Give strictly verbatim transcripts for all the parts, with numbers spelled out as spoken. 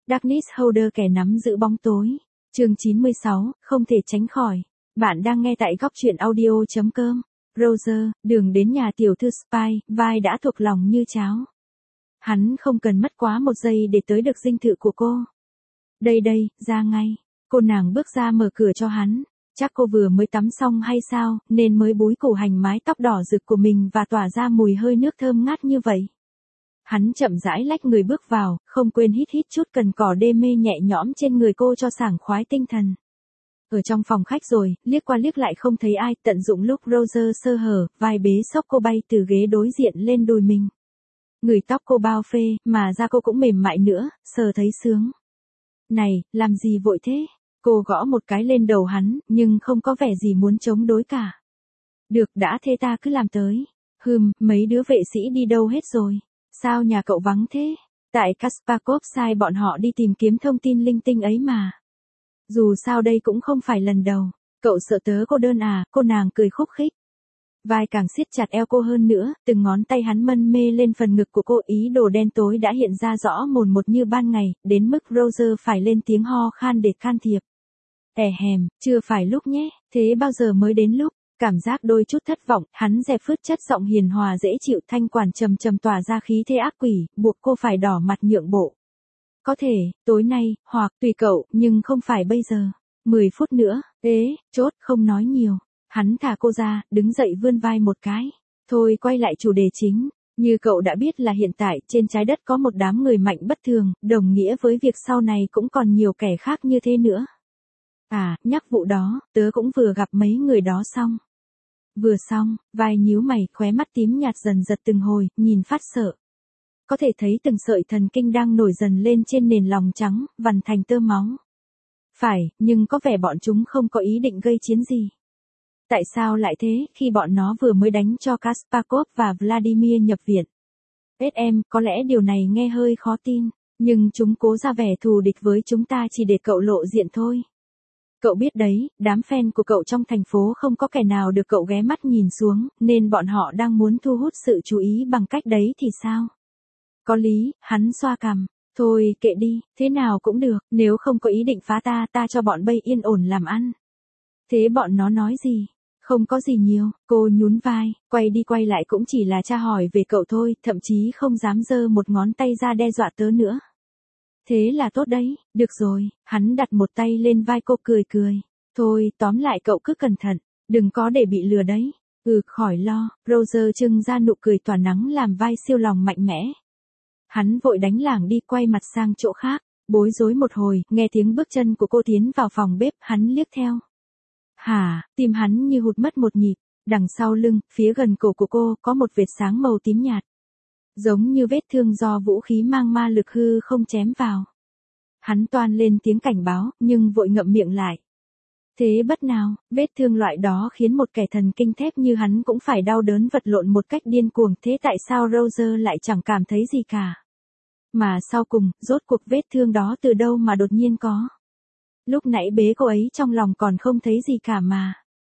Darkness Holder kẻ nắm giữ bóng tối. Chương chín mươi sáu, không thể tránh khỏi. Bạn đang nghe tại góc truyện audio chấm com. Roger, đường đến nhà tiểu thư Spy, vai đã thuộc lòng như cháo. Hắn không cần mất quá một giây để tới được dinh thự của cô. Đây đây, ra ngay. Cô nàng bước ra mở cửa cho hắn. Chắc cô vừa mới tắm xong hay sao, nên mới búi củ hành mái tóc đỏ rực của mình và tỏa ra mùi hơi nước thơm ngát như vậy. Hắn chậm rãi lách người bước vào, không quên hít hít chút cần cỏ đê mê nhẹ nhõm trên người cô cho sảng khoái tinh thần. Ở trong phòng khách rồi, liếc qua liếc lại không thấy ai, tận dụng lúc Roger sơ hở, vai bế xốc cô bay từ ghế đối diện lên đùi mình. Người tóc cô bao phê, mà da cô cũng mềm mại nữa, sờ thấy sướng. Này, làm gì vội thế? Cô gõ một cái lên đầu hắn, nhưng không có vẻ gì muốn chống đối cả. Được, đã thế ta cứ làm tới. Hừm, mấy đứa vệ sĩ đi đâu hết rồi? Sao nhà cậu vắng thế? Tại Kaspakov sai bọn họ đi tìm kiếm thông tin linh tinh ấy mà. Dù sao đây cũng không phải lần đầu. Cậu sợ tớ cô đơn à? Cô nàng cười khúc khích. Vai càng siết chặt eo cô hơn nữa, từng ngón tay hắn mân mê lên phần ngực của cô, ý đồ đen tối đã hiện ra rõ mồn một như ban ngày, đến mức Roger phải lên tiếng ho khan để can thiệp. Ẻ hèm, chưa phải lúc nhé, thế bao giờ mới đến lúc? Cảm giác đôi chút thất vọng, hắn dẹp phứt chất giọng hiền hòa dễ chịu, thanh quản trầm trầm tỏa ra khí thế ác quỷ, buộc cô phải đỏ mặt nhượng bộ. Có thể, tối nay, hoặc tùy cậu, nhưng không phải bây giờ. Mười phút nữa, ế, chốt, không nói nhiều. Hắn thả cô ra, đứng dậy vươn vai một cái. Thôi quay lại chủ đề chính. Như cậu đã biết là hiện tại trên trái đất có một đám người mạnh bất thường, đồng nghĩa với việc sau này cũng còn nhiều kẻ khác như thế nữa. À, nhắc vụ đó, tớ cũng vừa gặp mấy người đó xong. Vừa xong, vai nhíu mày, khóe mắt tím nhạt dần giật từng hồi, nhìn phát sợ. Có thể thấy từng sợi thần kinh đang nổi dần lên trên nền lòng trắng, vằn thành tơ máu. Phải, nhưng có vẻ bọn chúng không có ý định gây chiến gì. Tại sao lại thế, khi bọn nó vừa mới đánh cho Kaspakov và Vladimir nhập viện? ét em, có lẽ điều này nghe hơi khó tin, nhưng chúng cố ra vẻ thù địch với chúng ta chỉ để cậu lộ diện thôi. Cậu biết đấy, đám fan của cậu trong thành phố không có kẻ nào được cậu ghé mắt nhìn xuống, nên bọn họ đang muốn thu hút sự chú ý bằng cách đấy thì sao? Có lý, hắn xoa cằm. Thôi, kệ đi, thế nào cũng được, nếu không có ý định phá ta, ta cho bọn bay yên ổn làm ăn. Thế bọn nó nói gì? Không có gì nhiều, cô nhún vai, quay đi quay lại cũng chỉ là tra hỏi về cậu thôi, thậm chí không dám giơ một ngón tay ra đe dọa tớ nữa. Thế là tốt đấy, được rồi, hắn đặt một tay lên vai cô cười cười. Thôi, tóm lại cậu cứ cẩn thận, đừng có để bị lừa đấy. Ừ, khỏi lo, Roger trưng ra nụ cười tỏa nắng làm vai siêu lòng mạnh mẽ. Hắn vội đánh lảng đi quay mặt sang chỗ khác, bối rối một hồi, nghe tiếng bước chân của cô tiến vào phòng bếp, hắn liếc theo. Hả, tim hắn như hụt mất một nhịp, đằng sau lưng, phía gần cổ của cô, có một vệt sáng màu tím nhạt. Giống như vết thương do vũ khí mang ma lực hư không chém vào. Hắn toan lên tiếng cảnh báo, nhưng vội ngậm miệng lại. Thế bất nào, vết thương loại đó khiến một kẻ thần kinh thép như hắn cũng phải đau đớn vật lộn một cách điên cuồng, thế tại sao Roger lại chẳng cảm thấy gì cả? Mà sau cùng, rốt cuộc vết thương đó từ đâu mà đột nhiên có? Lúc nãy bế cô ấy trong lòng còn không thấy gì cả mà.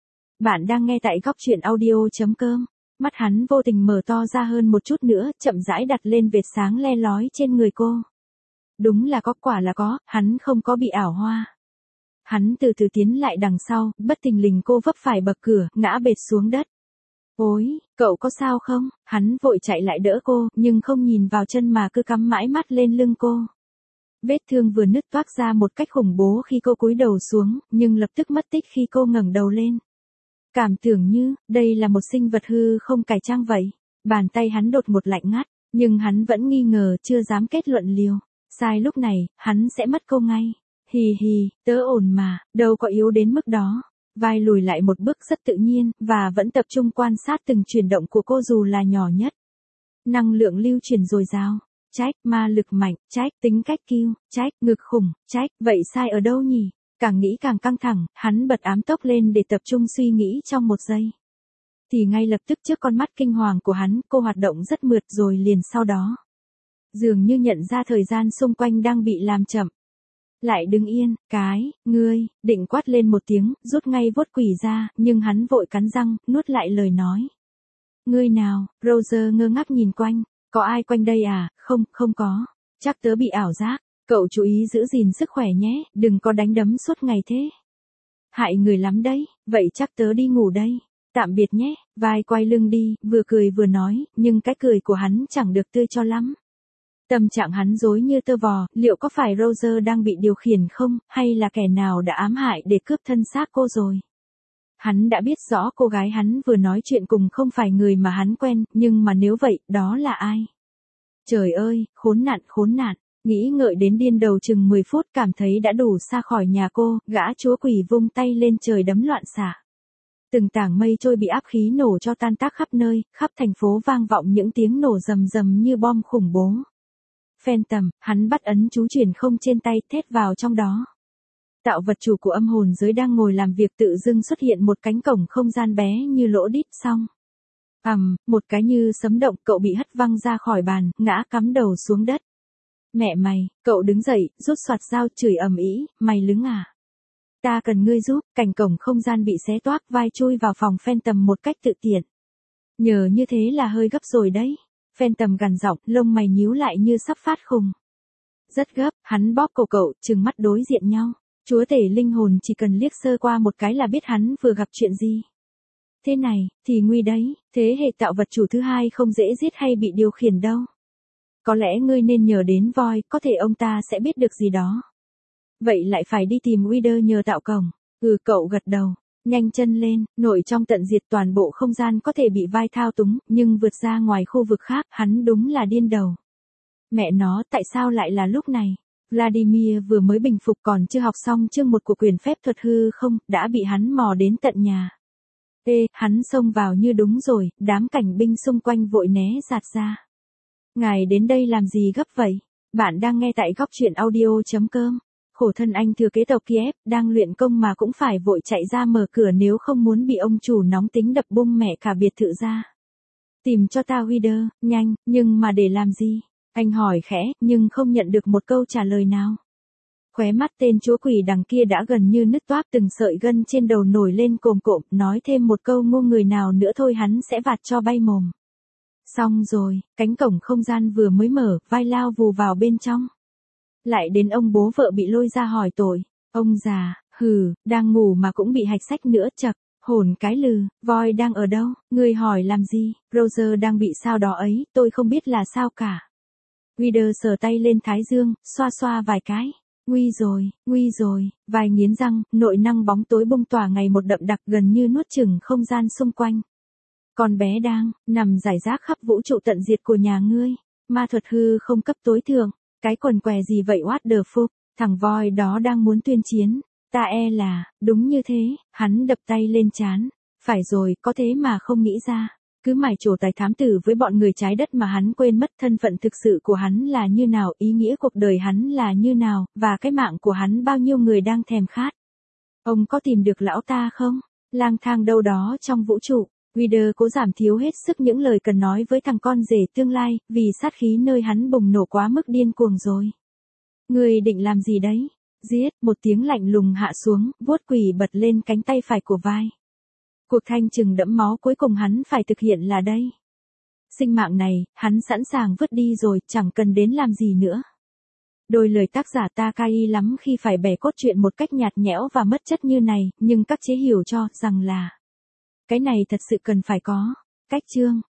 Bạn đang nghe tại góc truyện audio chấm com. Mắt hắn vô tình mở to ra hơn một chút nữa, chậm rãi đặt lên vệt sáng le lói trên người cô. Đúng là có, quả là có, hắn không có bị ảo hoa. Hắn từ từ tiến lại đằng sau, bất thình lình cô vấp phải bậc cửa, ngã bệt xuống đất. Ôi, cậu có sao không? Hắn vội chạy lại đỡ cô, nhưng không nhìn vào chân mà cứ cắm mãi mắt lên lưng cô. Vết thương vừa nứt toác ra một cách khủng bố khi cô cúi đầu xuống, nhưng lập tức mất tích khi cô ngẩng đầu lên. Cảm tưởng như, đây là một sinh vật hư không cải trang vậy. Bàn tay hắn đột một lạnh ngắt, nhưng hắn vẫn nghi ngờ, chưa dám kết luận liều. Sai lúc này, hắn sẽ mất cô ngay. Hì hì, tớ ổn mà, đâu có yếu đến mức đó. Vai lùi lại một bước rất tự nhiên, và vẫn tập trung quan sát từng chuyển động của cô dù là nhỏ nhất. Năng lượng lưu truyền dồi dào. Trách, ma lực mạnh, trách, tính cách kiêu, trách, ngực khủng, trách, vậy sai ở đâu nhỉ? Càng nghĩ càng căng thẳng, hắn bật ám tốc lên để tập trung suy nghĩ trong một giây. Thì ngay lập tức trước con mắt kinh hoàng của hắn, cô hoạt động rất mượt rồi liền sau đó. Dường như nhận ra thời gian xung quanh đang bị làm chậm. Lại đứng yên, cái, ngươi, định quát lên một tiếng, rút ngay vuốt quỷ ra, nhưng hắn vội cắn răng, nuốt lại lời nói. Ngươi nào, Roger ngơ ngác nhìn quanh. Có ai quanh đây à? Không, không có. Chắc tớ bị ảo giác. Cậu chú ý giữ gìn sức khỏe nhé, đừng có đánh đấm suốt ngày thế. Hại người lắm đấy, vậy chắc tớ đi ngủ đây. Tạm biệt nhé, vai quay lưng đi, vừa cười vừa nói, nhưng cái cười của hắn chẳng được tươi cho lắm. Tâm trạng hắn rối như tơ vò, liệu có phải Roger đang bị điều khiển không, hay là kẻ nào đã ám hại để cướp thân xác cô rồi? Hắn đã biết rõ cô gái hắn vừa nói chuyện cùng không phải người mà hắn quen, nhưng mà nếu vậy, đó là ai? Trời ơi, khốn nạn khốn nạn, nghĩ ngợi đến điên đầu chừng mười phút cảm thấy đã đủ xa khỏi nhà cô, gã chúa quỷ vung tay lên trời đấm loạn xạ. Từng tảng mây trôi bị áp khí nổ cho tan tác khắp nơi, khắp thành phố vang vọng những tiếng nổ rầm rầm như bom khủng bố. Phantom, hắn bắt ấn chú truyền không trên tay, thét vào trong đó. Tạo vật chủ của âm hồn giới đang ngồi làm việc tự dưng xuất hiện một cánh cổng không gian bé như lỗ đít xong. ầm, um, một cái như sấm động, cậu bị hất văng ra khỏi bàn, ngã cắm đầu xuống đất. Mẹ mày, cậu đứng dậy, rút soạt dao chửi ầm ĩ, mày lứng à? Ta cần ngươi giúp, cành cổng không gian bị xé toác vai chui vào phòng Phantom một cách tự tiện. Nhờ như thế là hơi gấp rồi đấy. Phantom gằn giọng, lông mày nhíu lại như sắp phát khùng. Rất gấp, hắn bóp cổ cậu, trừng mắt đối diện nhau. Chúa tể linh hồn chỉ cần liếc sơ qua một cái là biết hắn vừa gặp chuyện gì. Thế này, thì nguy đấy, thế hệ tạo vật chủ thứ hai không dễ giết hay bị điều khiển đâu. Có lẽ ngươi nên nhờ đến voi, có thể ông ta sẽ biết được gì đó. Vậy lại phải đi tìm Wither nhờ tạo cổng. Ừ, cậu gật đầu. Nhanh chân lên, nội trong tận diệt toàn bộ không gian có thể bị vai thao túng, nhưng vượt ra ngoài khu vực khác, hắn đúng là điên đầu. Mẹ nó, tại sao lại là lúc này? Vladimir vừa mới bình phục còn chưa học xong chương một của quyền phép thuật hư không, đã bị hắn mò đến tận nhà. Ê, hắn xông vào như đúng rồi, đám cảnh binh xung quanh vội né giạt ra. Ngài đến đây làm gì gấp vậy? Bạn đang nghe tại góc truyện audio chấm com. Khổ thân anh thừa kế tộc Kiev, đang luyện công mà cũng phải vội chạy ra mở cửa nếu không muốn bị ông chủ nóng tính đập bung mẹ cả biệt thự ra. Tìm cho ta Wither, nhanh, nhưng mà để làm gì? Anh hỏi khẽ, nhưng không nhận được một câu trả lời nào. Khóe mắt tên chúa quỷ đằng kia đã gần như nứt toác, từng sợi gân trên đầu nổi lên cồm cộm, nói thêm một câu ngu người nào nữa thôi hắn sẽ vạt cho bay mồm. Xong rồi, cánh cổng không gian vừa mới mở, vai lao vù vào bên trong. Lại đến ông bố vợ bị lôi ra hỏi tội. Ông già, hừ, đang ngủ mà cũng bị hạch sách nữa chật. Hồn cái lừ, voi đang ở đâu, người hỏi làm gì, Roger đang bị sao đó ấy, tôi không biết là sao cả. Wither sờ tay lên thái dương, xoa xoa vài cái. Nguy rồi, nguy rồi, vài nghiến răng, nội năng bóng tối bung tỏa ngày một đậm đặc gần như nuốt chửng không gian xung quanh. Con bé đang nằm rải rác khắp vũ trụ tận diệt của nhà ngươi. Ma thuật hư không cấp tối thượng. Cái quần què gì vậy what the fuck, thằng voi đó đang muốn tuyên chiến. Ta e là, đúng như thế, hắn đập tay lên trán. Phải rồi, có thế mà không nghĩ ra. Cứ mải trổ tài thám tử với bọn người trái đất mà hắn quên mất thân phận thực sự của hắn là như nào, ý nghĩa cuộc đời hắn là như nào, và cái mạng của hắn bao nhiêu người đang thèm khát. Ông có tìm được lão ta không? Lang thang đâu đó trong vũ trụ. Wither cố giảm thiếu hết sức những lời cần nói với thằng con rể tương lai, vì sát khí nơi hắn bùng nổ quá mức điên cuồng rồi. Người định làm gì đấy? Giết, một tiếng lạnh lùng hạ xuống, vuốt quỷ bật lên cánh tay phải của vai. Cuộc thanh trừng đẫm máu cuối cùng hắn phải thực hiện là đây. Sinh mạng này, hắn sẵn sàng vứt đi rồi, chẳng cần đến làm gì nữa. Đôi lời tác giả Takai lắm khi phải bẻ cốt truyện một cách nhạt nhẽo và mất chất như này, nhưng các chế hiểu cho rằng là cái này thật sự cần phải có. Cách chương